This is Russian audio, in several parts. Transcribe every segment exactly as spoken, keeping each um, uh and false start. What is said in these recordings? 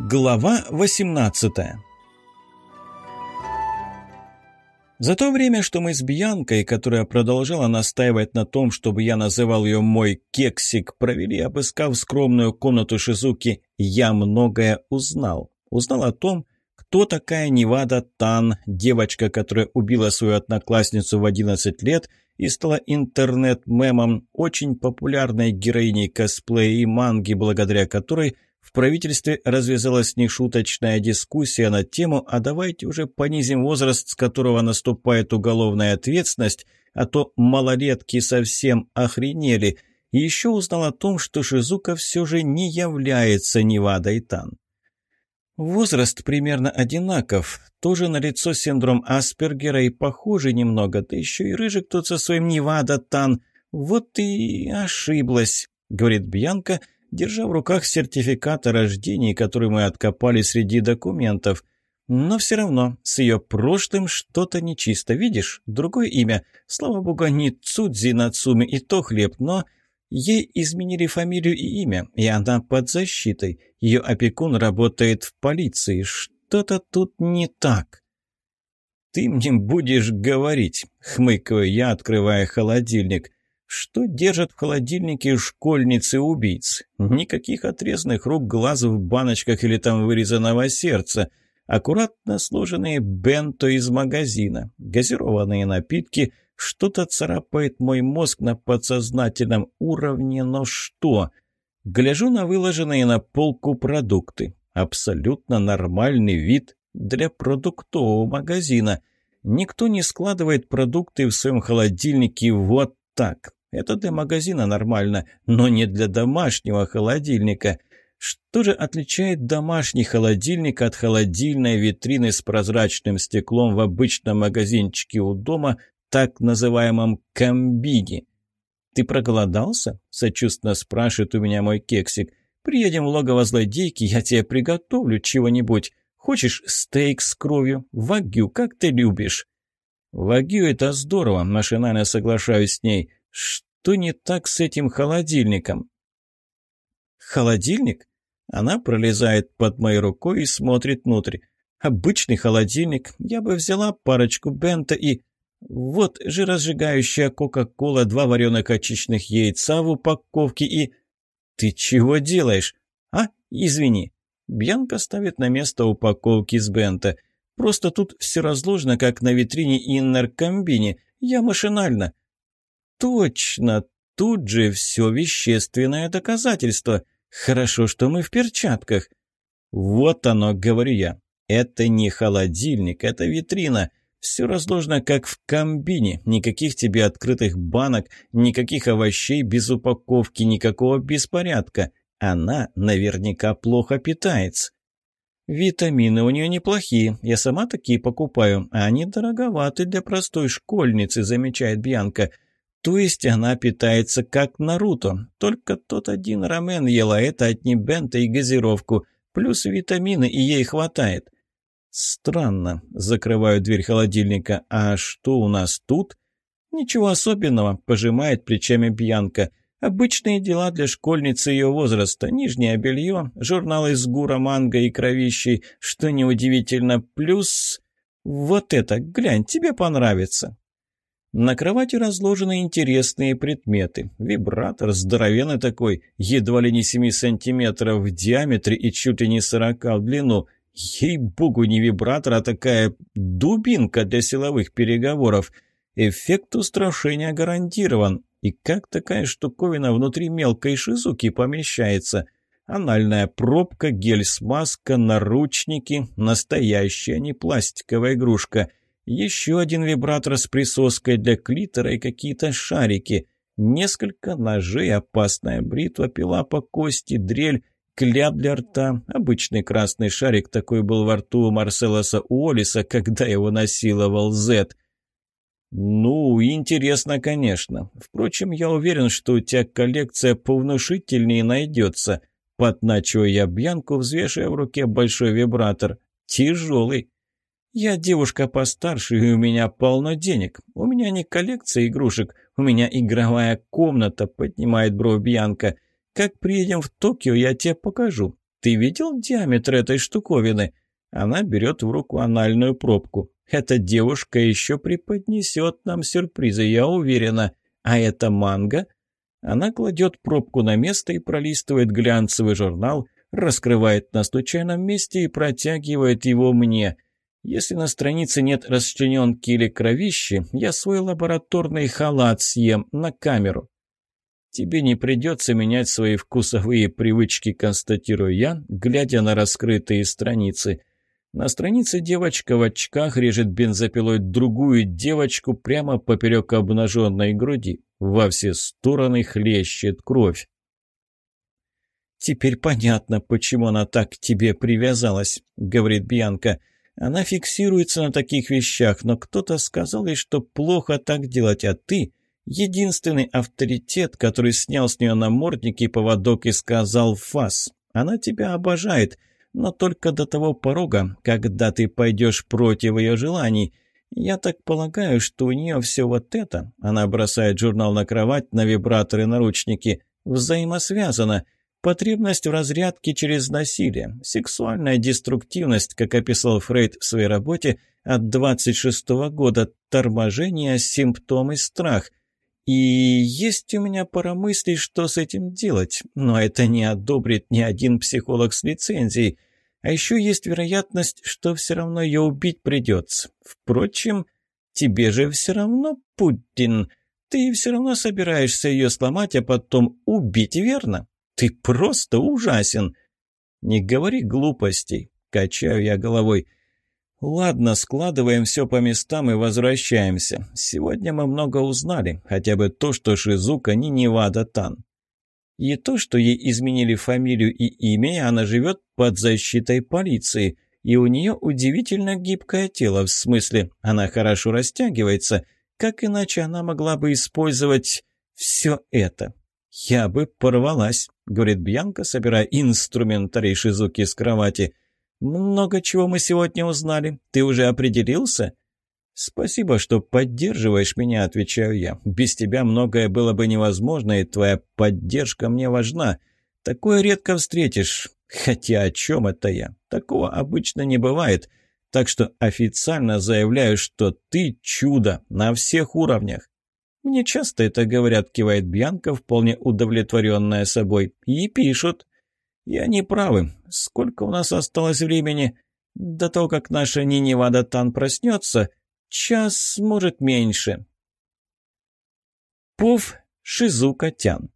Глава восемнадцатая. За то время, что мы с Бьянкой, которая продолжала настаивать на том, чтобы я называл ее мой кексик, провели, обыскав скромную комнату Шизуки, я многое узнал. Узнал о том, кто такая Невада Тан, девочка, которая убила свою одноклассницу в одиннадцать лет и стала интернет-мемом, очень популярной героиней косплея и манги, благодаря которой в правительстве развязалась нешуточная дискуссия на тему «А давайте уже понизим возраст, с которого наступает уголовная ответственность, а то малолетки совсем охренели». И еще узнал о том, что Шизука все же не является Невадой Тан. Возраст примерно одинаков, тоже налицо синдром Аспергера и похожий немного, да еще и рыжик тут со своим Невада Тан. Вот и ошиблась, говорит Бьянка, держа в руках сертификат о рождении, который мы откопали среди документов. Но все равно с ее прошлым что-то нечисто. Видишь, другое имя, слава богу, не Цудзи Нацуми, и то хлеб, но ей изменили фамилию и имя, и она под защитой. Ее опекун работает в полиции. Что-то тут не так. «Ты мне будешь говорить», — хмыкаю я, открывая холодильник. Что держат в холодильнике школьницы-убийц? Никаких отрезанных рук, глаз в баночках или там вырезанного сердца. Аккуратно сложенные бенто из магазина. Газированные напитки. Что-то царапает мой мозг на подсознательном уровне, но что? Гляжу на выложенные на полку продукты. Абсолютно нормальный вид для продуктового магазина. Никто не складывает продукты в своем холодильнике вот так. Это для магазина нормально, но не для домашнего холодильника. Что же отличает домашний холодильник от холодильной витрины с прозрачным стеклом в обычном магазинчике у дома, так называемом комбине? «Ты проголодался?» – сочувственно спрашивает у меня мой кексик. «Приедем в логово злодейки, я тебе приготовлю чего-нибудь. Хочешь стейк с кровью? Вагю, как ты любишь?» «Вагю – это здорово», – машинально соглашаюсь с ней. «Что не так с этим холодильником?» «Холодильник?» Она пролезает под моей рукой и смотрит внутрь. «Обычный холодильник. Я бы взяла парочку бенто и... Вот жиросжигающая кока-кола, два вареных очищенных яйца в упаковке и...» «Ты чего делаешь?» «А, извини». Бьянка ставит на место упаковки с бенто. «Просто тут все разложено, как на витрине Иннер-комбине. Я машинально». «Точно! Тут же все вещественное доказательство. Хорошо, что мы в перчатках». «Вот оно», — говорю я. «Это не холодильник, это витрина. Все разложено, как в комбине. Никаких тебе открытых банок, никаких овощей без упаковки, никакого беспорядка. Она наверняка плохо питается». «Витамины у нее неплохие. Я сама такие покупаю, а они дороговаты для простой школьницы», — замечает Бьянка. «То есть она питается как Наруто, только тот один рамен ела, это одни бенто и газировку, плюс витамины, и ей хватает». «Странно», — закрываю дверь холодильника. «А что у нас тут?» «Ничего особенного», — пожимает плечами Бьянка. «Обычные дела для школьницы ее возраста. Нижнее белье, журналы с гура, манго и кровищей, что неудивительно, плюс... Вот это, глянь, тебе понравится». На кровати разложены интересные предметы. Вибратор здоровенный такой, едва ли не семь сантиметров в диаметре и чуть ли не сорок в длину. Ей-богу, не вибратор, а такая дубинка для силовых переговоров. Эффект устрашения гарантирован. И как такая штуковина внутри мелкой шизуки помещается? Анальная пробка, гель-смазка, наручники. Настоящая, не пластиковая игрушка. Еще один вибратор с присоской для клитора и какие-то шарики. Несколько ножей, опасная бритва, пила по кости, дрель, кляп для рта. Обычный красный шарик такой был во рту у Марселоса Уоллиса, когда его насиловал Зет. «Ну, интересно, конечно. Впрочем, я уверен, что у тебя коллекция повнушительнее найдется». Подначиваю я Бьянку, взвешивая в руке большой вибратор. «Тяжелый». «Я девушка постарше, и у меня полно денег. У меня не коллекция игрушек, у меня игровая комната», — поднимает бровь Бьянка. «Как приедем в Токио, я тебе покажу. Ты видел диаметр этой штуковины? Она берет в руку анальную пробку. Эта девушка еще преподнесет нам сюрпризы, я уверена. А это манго? Она кладет пробку на место и пролистывает глянцевый журнал, раскрывает на случайном месте и протягивает его мне. Если на странице нет расчлененки или кровищи, я свой лабораторный халат съем на камеру. Тебе не придется менять свои вкусовые привычки, констатирую я, глядя на раскрытые страницы. На странице девочка в очках режет бензопилой другую девочку прямо поперек обнаженной груди. Во все стороны хлещет кровь. «Теперь понятно, почему она так к тебе привязалась», — говорит Бьянка. «Она фиксируется на таких вещах, но кто-то сказал ей, что плохо так делать, а ты — единственный авторитет, который снял с нее намордник и поводок и сказал «фас». Она тебя обожает, но только до того порога, когда ты пойдешь против ее желаний. Я так полагаю, что у нее все вот это, она бросает журнал на кровать, на вибраторы, наручники, взаимосвязано. Потребность в разрядке через насилие, сексуальная деструктивность, как описал Фрейд в своей работе от двадцать шестого года, торможение, симптомы, страх. И есть у меня пара мыслей, что с этим делать, но это не одобрит ни один психолог с лицензией. А еще есть вероятность, что все равно ее убить придется. Впрочем, тебе же все равно, Путин. Ты все равно собираешься ее сломать, а потом убить, верно? Ты просто ужасен. Не говори глупостей, качаю я головой. Ладно, складываем все по местам и возвращаемся. Сегодня мы много узнали, хотя бы то, что Шизука не Невада Тан. И то, что ей изменили фамилию и имя, и она живет под защитой полиции. И у нее удивительно гибкое тело, в смысле, она хорошо растягивается. Как иначе она могла бы использовать все это? «Я бы порвалась», — говорит Бьянка, собирая инструментарий Шизуки с кровати. «Много чего мы сегодня узнали. Ты уже определился?» «Спасибо, что поддерживаешь меня», — отвечаю я. «Без тебя многое было бы невозможно, и твоя поддержка мне важна. Такое редко встретишь. Хотя о чем это я? Такого обычно не бывает. Так что официально заявляю, что ты чудо на всех уровнях». «Мне часто это говорят», — кивает Бьянка, вполне удовлетворенная собой. «И пишут». И они правы. Сколько у нас осталось времени? До того, как наша Ниневада Тан проснется, час, может, меньше. Пов Шизука Тян.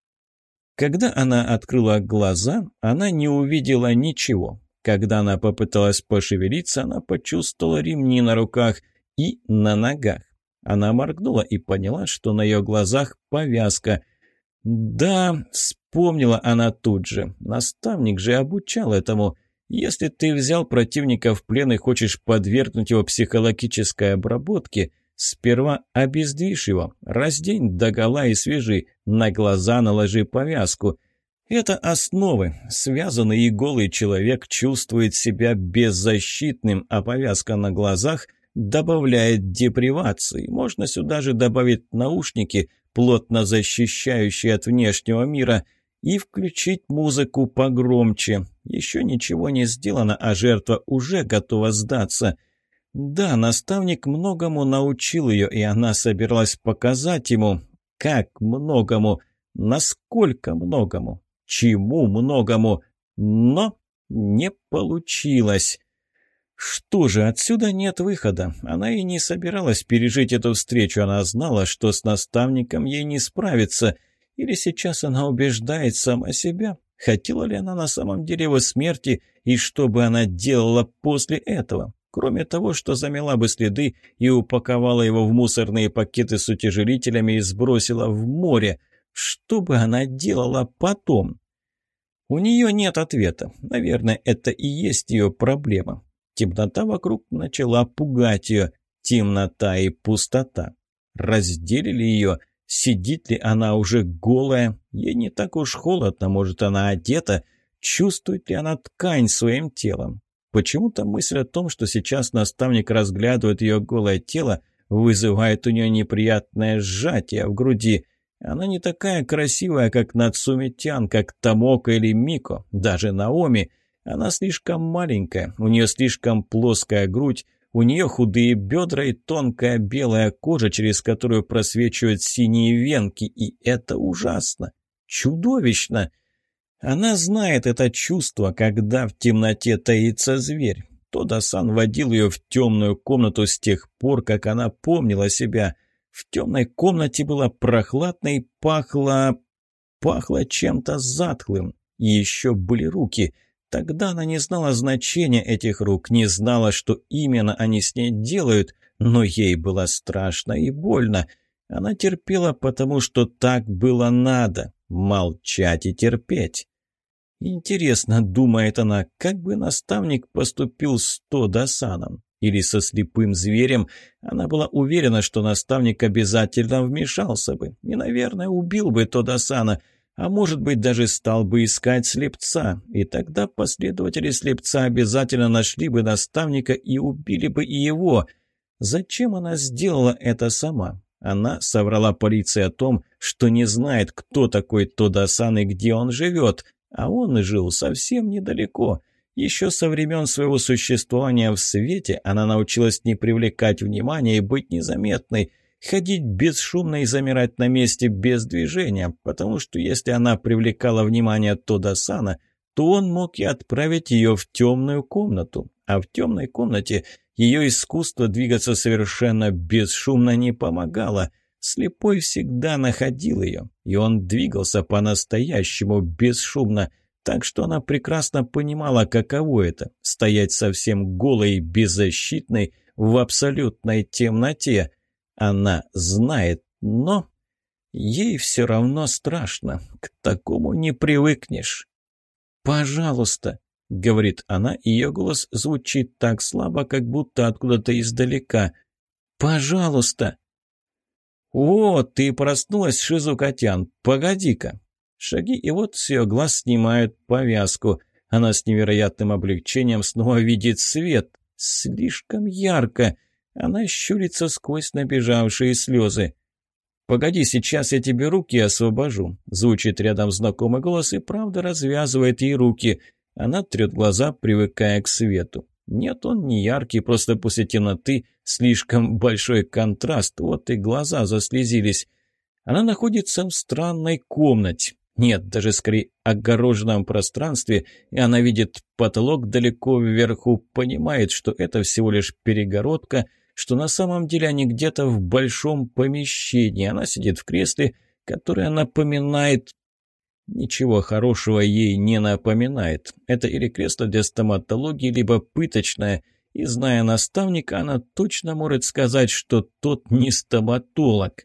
Когда она открыла глаза, она не увидела ничего. Когда она попыталась пошевелиться, она почувствовала ремни на руках и на ногах. Она моргнула и поняла, что на ее глазах повязка. Да, вспомнила она тут же. Наставник же обучал этому. Если ты взял противника в плен и хочешь подвергнуть его психологической обработке, сперва обездвижь его, раздень догола и свяжи, на глаза наложи повязку. Это основы. Связанный и голый человек чувствует себя беззащитным, а повязка на глазах добавляет депривации. Можно сюда же добавить наушники, плотно защищающие от внешнего мира, и включить музыку погромче. Еще ничего не сделано, а жертва уже готова сдаться. Да, наставник многому научил ее, и она собиралась показать ему, как многому, насколько многому, чему многому, но не получилось. Что же, отсюда нет выхода. Она и не собиралась пережить эту встречу. Она знала, что с наставником ей не справиться. Или сейчас она убеждает сама себя? Хотела ли она на самом деле его смерти? И что бы она делала после этого? Кроме того, что замела бы следы и упаковала его в мусорные пакеты с утяжелителями и сбросила в море. Что бы она делала потом? У нее нет ответа. Наверное, это и есть ее проблема. Темнота вокруг начала пугать ее. Темнота и пустота. Разделили ее. Сидит ли она уже голая? Ей не так уж холодно, может, она одета. Чувствует ли она ткань своим телом? Почему-то мысль о том, что сейчас наставник разглядывает ее голое тело, вызывает у нее неприятное сжатие в груди. Она не такая красивая, как Нацуми Тян, как Томоко или Мико, даже Наоми. Она слишком маленькая, у нее слишком плоская грудь, у нее худые бедра и тонкая белая кожа, через которую просвечивают синие венки, и это ужасно, чудовищно. Она знает это чувство, когда в темноте таится зверь. Тода-сан водил ее в темную комнату с тех пор, как она помнила себя. В темной комнате было прохладно и пахло... пахло чем-то затхлым. И еще были руки. Тогда она не знала значения этих рук, не знала, что именно они с ней делают, но ей было страшно и больно. Она терпела, потому что так было надо. Молчать и терпеть. Интересно, думает она, как бы наставник поступил с Тода-саном? Или со слепым зверем? Она была уверена, что наставник обязательно вмешался бы и, наверное, убил бы Тода-сана, а может быть, даже стал бы искать слепца, и тогда последователи слепца обязательно нашли бы наставника и убили бы и его. Зачем она сделала это сама? Она соврала полиции о том, что не знает, кто такой Тода-сан и где он живет, а он жил совсем недалеко. Еще со времен своего существования в свете она научилась не привлекать внимания и быть незаметной, ходить бесшумно и замирать на месте без движения, потому что если она привлекала внимание Тода-сана, то он мог и отправить ее в темную комнату, а в темной комнате ее искусство двигаться совершенно бесшумно не помогало. Слепой всегда находил ее, и он двигался по-настоящему бесшумно, так что она прекрасно понимала, каково это – стоять совсем голой и беззащитной в абсолютной темноте. Она знает, но ей все равно страшно, к такому не привыкнешь. «Пожалуйста», — говорит она, и ее голос звучит так слабо, как будто откуда-то издалека. «Пожалуйста». «О, ты проснулась, Шизука-тян, погоди-ка». Шаги, и вот с ее глаз снимают повязку. Она с невероятным облегчением снова видит свет. Слишком ярко. Она щурится сквозь набежавшие слезы. «Погоди, сейчас я тебе руки освобожу», — звучит рядом знакомый голос и правда развязывает ей руки. Она трет глаза, привыкая к свету. Нет, он не яркий, просто после темноты слишком большой контраст, вот и глаза заслезились. Она находится в странной комнате. Нет, даже скорее огороженном пространстве, и она видит потолок далеко вверху, понимает, что это всего лишь перегородка, что на самом деле они где-то в большом помещении. Она сидит в кресле, которое напоминает... Ничего хорошего ей не напоминает. Это или кресло для стоматологии, либо пыточное. И, зная наставника, она точно может сказать, что тот не стоматолог.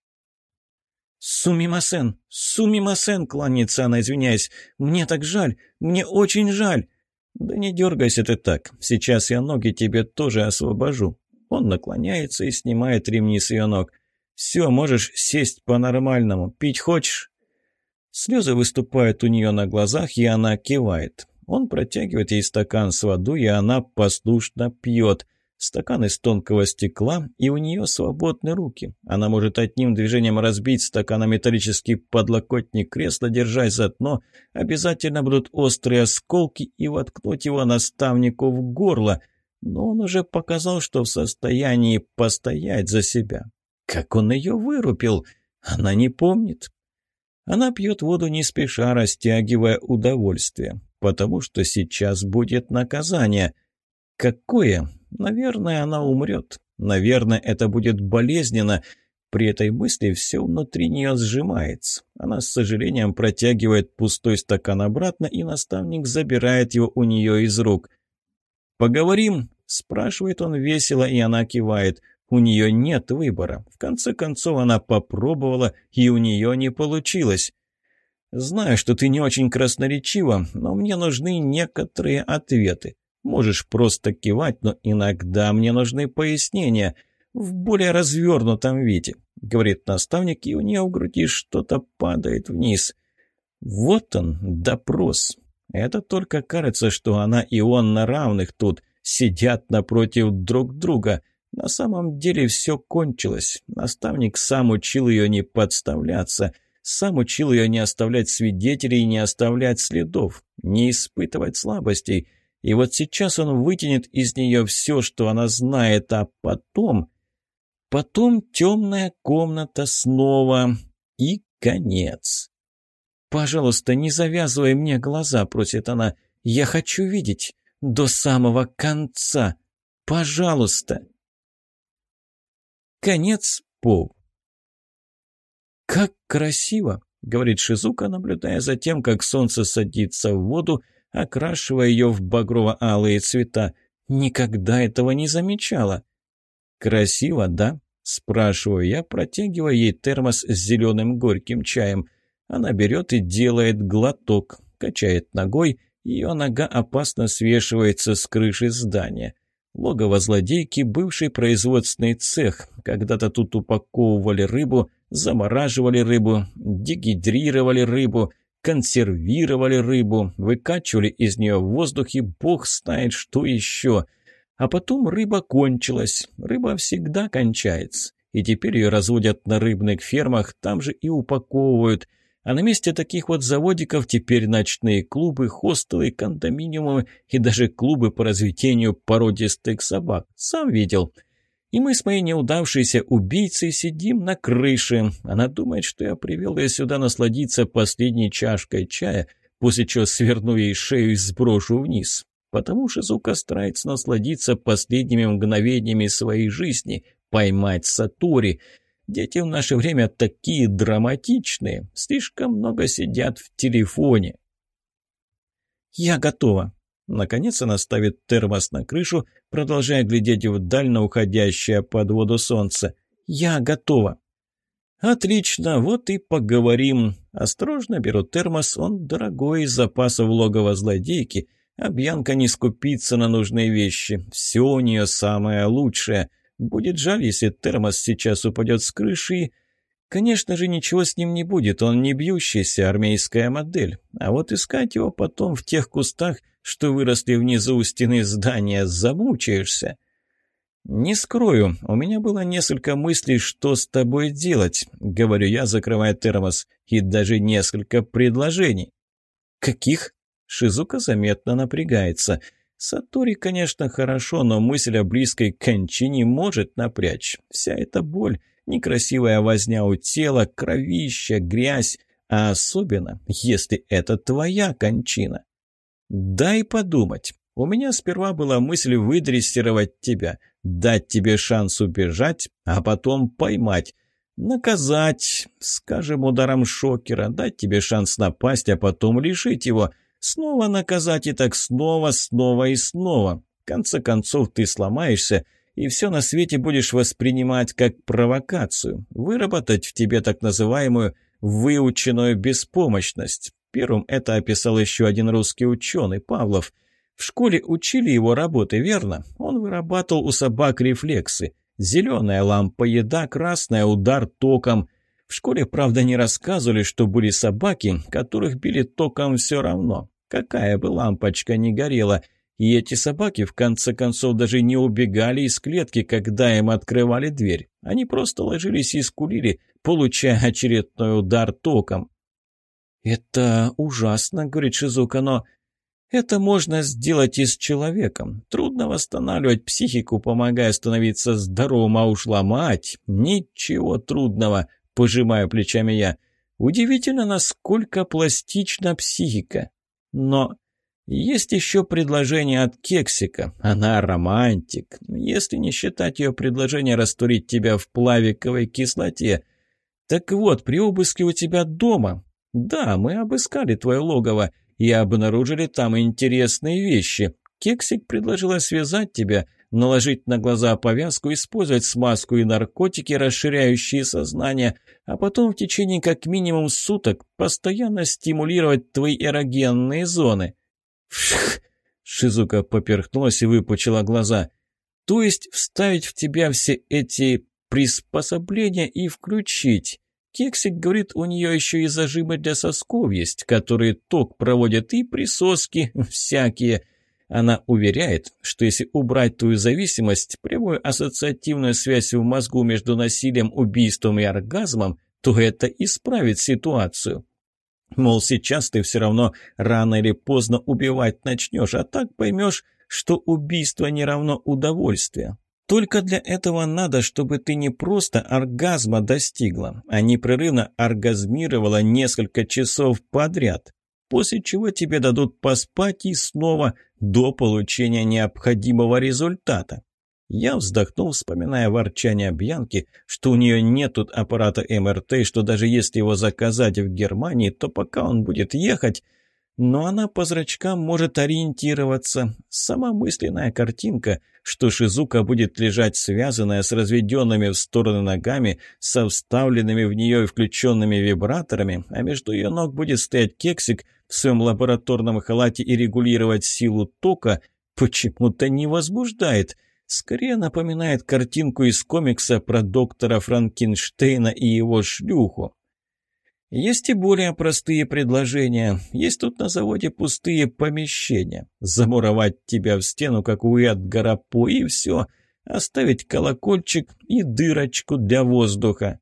«Сумимасен! Сумимасен!» — кланяется она, извиняясь. «Мне так жаль! Мне очень жаль!» «Да не дергайся ты так. Сейчас я ноги тебе тоже освобожу». Он наклоняется и снимает ремни с ее ног. «Все, можешь сесть по-нормальному. Пить хочешь?» Слезы выступают у нее на глазах, и она кивает. Он протягивает ей стакан с водой, и она послушно пьет. Стакан из тонкого стекла, и у нее свободны руки. Она может одним движением разбить стакан о металлический подлокотник кресла, держась за дно. Обязательно будут острые осколки, и воткнуть его наставнику в горло. Но он уже показал, что в состоянии постоять за себя. Как он ее вырубил? Она не помнит. Она пьет воду не спеша, растягивая удовольствие, потому что сейчас будет наказание. Какое? Наверное, она умрет. Наверное, это будет болезненно. При этой мысли все внутри нее сжимается. Она с сожалением протягивает пустой стакан обратно, и наставник забирает его у нее из рук. «Поговорим?» – спрашивает он весело, и она кивает. У нее нет выбора. В конце концов, она попробовала, и у нее не получилось. «Знаю, что ты не очень красноречива, но мне нужны некоторые ответы. Можешь просто кивать, но иногда мне нужны пояснения в более развернутом виде», — говорит наставник, и у нее в груди что-то падает вниз. Вот он, допрос. Это только кажется, что она и он на равных тут, сидят напротив друг друга. На самом деле все кончилось. Наставник сам учил ее не подставляться, сам учил ее не оставлять свидетелей и не оставлять следов, не испытывать слабостей. И вот сейчас он вытянет из нее все, что она знает, а потом... Потом темная комната снова и конец. «Пожалуйста, не завязывай мне глаза», — просит она. «Я хочу видеть до самого конца. Пожалуйста». Конец Пов. «Как красиво!» — говорит Шизука, наблюдая за тем, как солнце садится в воду, окрашивая ее в багрово-алые цвета. «Никогда этого не замечала». «Красиво, да?» — спрашиваю я, протягивая ей термос с зеленым горьким чаем. Она берет и делает глоток, качает ногой, ее нога опасно свешивается с крыши здания. Логово злодейки — бывший производственный цех. Когда-то тут упаковывали рыбу, замораживали рыбу, дегидрировали рыбу, консервировали рыбу, выкачивали из нее в воздух и бог знает что еще. А потом рыба кончилась. Рыба всегда кончается. И теперь ее разводят на рыбных фермах, там же и упаковывают. А на месте таких вот заводиков теперь ночные клубы, хостелы, кондоминиумы и даже клубы по разведению породистых собак. Сам видел. И мы с моей неудавшейся убийцей сидим на крыше. Она думает, что я привел ее сюда насладиться последней чашкой чая, после чего сверну ей шею и сброшу вниз. Потому Шизука старается насладиться последними мгновениями своей жизни, поймать Сатори. Дети в наше время такие драматичные, слишком много сидят в телефоне. «Я готова». Наконец она ставит термос на крышу, продолжая глядеть вдаль на уходящее под воду солнце. «Я готова». «Отлично, вот и поговорим». Осторожно беру термос, он дорогой, из запасов логова злодейки, а Бьянка не скупится на нужные вещи. Все у нее самое лучшее. Будет жаль, если термос сейчас упадет с крыши. Конечно же, ничего с ним не будет, он не бьющаяся армейская модель. А вот искать его потом в тех кустах, что выросли внизу у стены здания, замучаешься. «Не скрою, у меня было несколько мыслей, что с тобой делать», — говорю я, закрывая термос, и даже несколько предложений. «Каких?» — Шизука заметно напрягается. Сатори, конечно, хорошо, но мысль о близкой кончине может напрячь. Вся эта боль, некрасивая возня у тела, кровища, грязь, а особенно, если это твоя кончина. Дай подумать. У меня сперва была мысль выдрессировать тебя, дать тебе шанс убежать, а потом поймать. Наказать, скажем, ударом шокера, дать тебе шанс напасть, а потом лишить его. Снова наказать и так снова, снова и снова. В конце концов ты сломаешься, и все на свете будешь воспринимать как провокацию. Выработать в тебе так называемую выученную беспомощность. Первым это описал еще один русский ученый, Павлов. В школе учили его работы, верно? Он вырабатывал у собак рефлексы. Зеленая лампа, еда, красная, удар током. В школе, правда, не рассказывали, что были собаки, которых били током все равно. Какая бы лампочка ни горела. И эти собаки, в конце концов, даже не убегали из клетки, когда им открывали дверь. Они просто ложились и скулили, получая очередной удар током. «Это ужасно», — говорит Шизука, — «но это можно сделать и с человеком. Трудно восстанавливать психику, помогая становиться здоровым, а уж ломать — ничего трудного», — пожимаю плечами я. «Удивительно, насколько пластична психика. Но есть еще предложение от Кексика. Она романтик. Если не считать ее предложение растворить тебя в плавиковой кислоте. Так вот, при обыске у тебя дома... Да, мы обыскали твое логово и обнаружили там интересные вещи. Кексик предложила связать тебя, наложить на глаза повязку, использовать смазку и наркотики, расширяющие сознание, а потом в течение как минимум суток постоянно стимулировать твои эрогенные зоны». «Фшх!» — Шизука поперхнулась и выпучила глаза. «То есть вставить в тебя все эти приспособления и включить?» Кексик говорит, у нее еще и зажимы для сосков есть, которые ток проводят, и присоски всякие. Она уверяет, что если убрать твою зависимость, прямую ассоциативную связь в мозгу между насилием, убийством и оргазмом, то это исправит ситуацию. Мол, сейчас ты все равно рано или поздно убивать начнешь, а так поймешь, что убийство не равно удовольствию. Только для этого надо, чтобы ты не просто оргазма достигла, а непрерывно оргазмировала несколько часов подряд, после чего тебе дадут поспать и снова до получения необходимого результата. Я вздохнул, вспоминая ворчание Бьянки, что у нее нет тут аппарата эм эр тэ, и что даже если его заказать в Германии, то пока он будет ехать, но она по зрачкам может ориентироваться. Сама мысленная картинка, что Шизука будет лежать связанная с разведенными в стороны ногами, со вставленными в нее и включенными вибраторами, а между ее ног будет стоять кексик в своем лабораторном халате и регулировать силу тока, почему-то не возбуждает. Скорее напоминает картинку из комикса про доктора Франкенштейна и его шлюху. Есть и более простые предложения. Есть тут на заводе пустые помещения. Замуровать тебя в стену, как у Эдгара По, и все. Оставить колокольчик и дырочку для воздуха.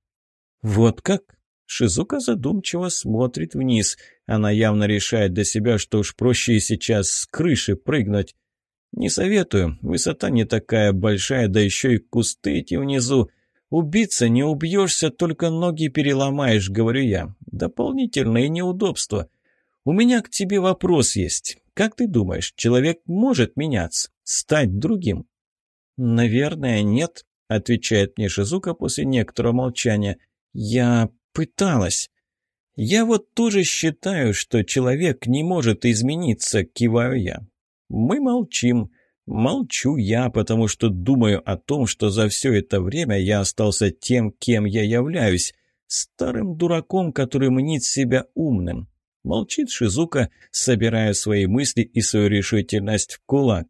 Вот как? Шизука задумчиво смотрит вниз. Она явно решает для себя, что уж проще и сейчас с крыши прыгнуть. Не советую. Высота не такая большая, да еще и кусты эти внизу. «Убиться не убьешься, только ноги переломаешь», — говорю я. «Дополнительные неудобства. У меня к тебе вопрос есть. Как ты думаешь, человек может меняться, стать другим?» «Наверное, нет», — отвечает мне Шизука после некоторого молчания. «Я пыталась». «Я вот тоже считаю, что человек не может измениться», — киваю я. Мы молчим. Молчу я, потому что думаю о том, что за все это время я остался тем, кем я являюсь, старым дураком, который мнит себя умным. Молчит Шизука, собирая свои мысли и свою решительность в кулак.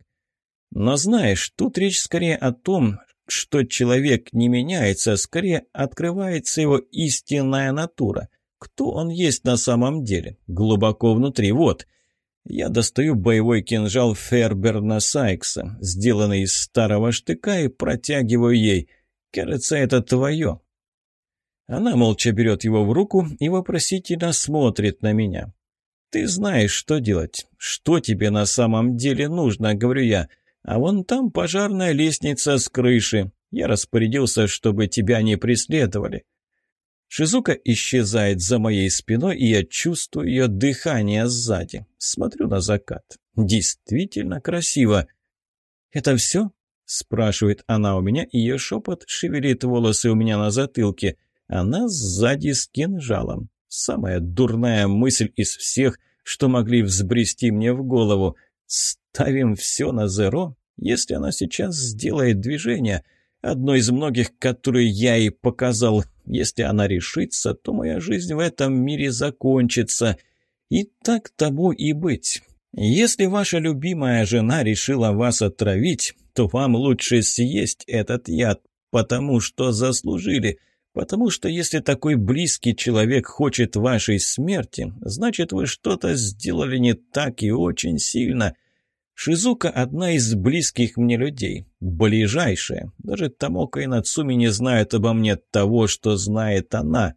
Но знаешь, тут речь скорее о том, что человек не меняется, а скорее открывается его истинная натура. Кто он есть на самом деле? Глубоко внутри, вот. Я достаю боевой кинжал Ферберна Сайкса, сделанный из старого штыка, и протягиваю ей. «Кажется, это твое». Она молча берет его в руку и вопросительно смотрит на меня. «Ты знаешь, что делать. Что тебе на самом деле нужно?» — говорю я. «А вон там пожарная лестница с крыши. Я распорядился, чтобы тебя не преследовали». Шизука исчезает за моей спиной, и я чувствую ее дыхание сзади. Смотрю на закат. Действительно красиво. «Это все?» — спрашивает она у меня, и ее шепот шевелит волосы у меня на затылке. Она сзади с кинжалом. Самая дурная мысль из всех, что могли взбрести мне в голову. Ставим все на зеро? Если она сейчас сделает движение, одно из многих, которые я ей показал, если она решится, то моя жизнь в этом мире закончится. И так тому и быть. Если ваша любимая жена решила вас отравить, то вам лучше съесть этот яд, потому что заслужили. Потому что если такой близкий человек хочет вашей смерти, значит, вы что-то сделали не так и очень сильно. Шизука – одна из близких мне людей, ближайшая. Даже Томоко и Нацуми не знают обо мне того, что знает она.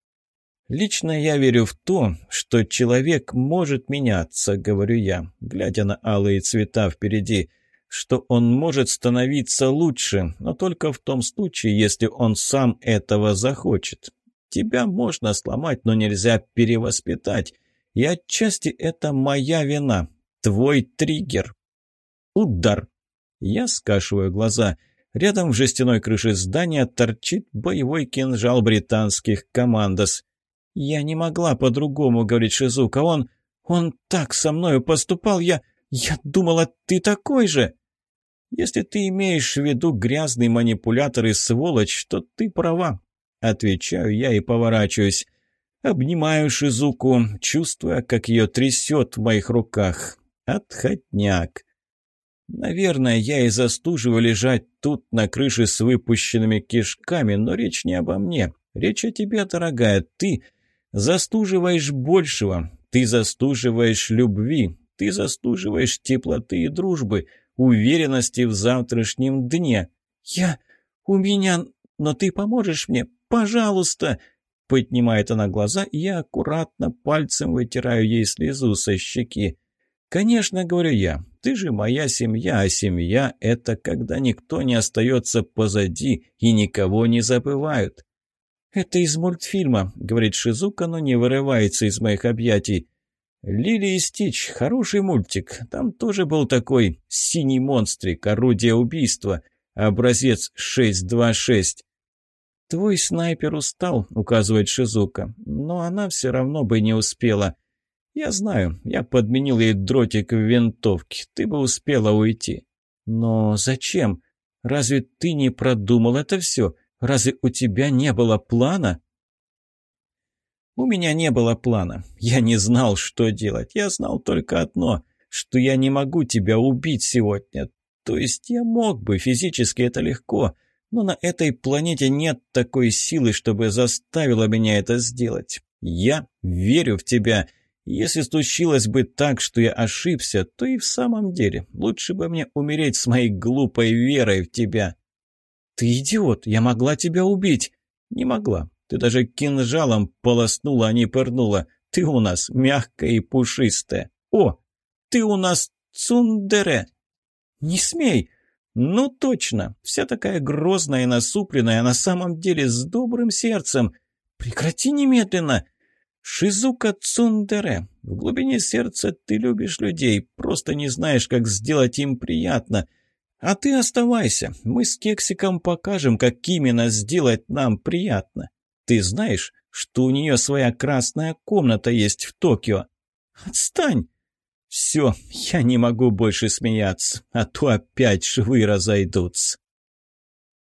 Лично я верю в то, что человек может меняться, говорю я, глядя на алые цвета впереди, что он может становиться лучше, но только в том случае, если он сам этого захочет. Тебя можно сломать, но нельзя перевоспитать, и отчасти это моя вина. Твой триггер. Удар. Я скашиваю глаза. Рядом в жестяной крыше здания торчит боевой кинжал британских командос. «Я не могла по-другому», — говорит Шизука. «Он... он так со мною поступал. Я... я думала, ты такой же». «Если ты имеешь в виду грязный манипулятор и сволочь, то ты права», — отвечаю я и поворачиваюсь. Обнимаю Шизуку, чувствуя, как ее трясет в моих руках. Отходняк. Наверное, я и заслуживаю лежать тут на крыше с выпущенными кишками, но речь не обо мне. Речь о тебе, дорогая. Ты заслуживаешь большего. Ты заслуживаешь любви. Ты заслуживаешь теплоты и дружбы, уверенности в завтрашнем дне. Я... у меня... но ты поможешь мне? Пожалуйста!» Поднимает она глаза, и я аккуратно пальцем вытираю ей слезу со щеки. «Конечно, — говорю я, — ты же моя семья, а семья — это когда никто не остается позади и никого не забывают». «Это из мультфильма», — говорит Шизука, но не вырывается из моих объятий. «Лили и Стич» — хороший мультик. Там тоже был такой синий монстрик, орудие убийства, образец шесть два шесть. «Твой снайпер устал», — указывает Шизука, — «но она все равно бы не успела». «Я знаю, я подменил ей дротик в винтовке, ты бы успела уйти». «Но зачем? Разве ты не продумал это все? Разве у тебя не было плана?» «У меня не было плана. Я не знал, что делать. Я знал только одно, что я не могу тебя убить сегодня. То есть я мог бы, физически это легко, но на этой планете нет такой силы, чтобы заставила меня это сделать. Я верю в тебя». Если случилось бы так, что я ошибся, то и в самом деле лучше бы мне умереть с моей глупой верой в тебя». «Ты идиот, я могла тебя убить». «Не могла. Ты даже кинжалом полоснула, а не пырнула. Ты у нас мягкая и пушистая. О, ты у нас цундере». «Не смей». «Ну точно, вся такая грозная и насупленная, а на самом деле с добрым сердцем. Прекрати немедленно». «Шизука цундере, в глубине сердца ты любишь людей, просто не знаешь, как сделать им приятно. А ты оставайся, мы с Кексиком покажем, как именно сделать нам приятно. Ты знаешь, что у нее своя красная комната есть в Токио?» «Отстань!» «Все, я не могу больше смеяться, а то опять швы разойдутся».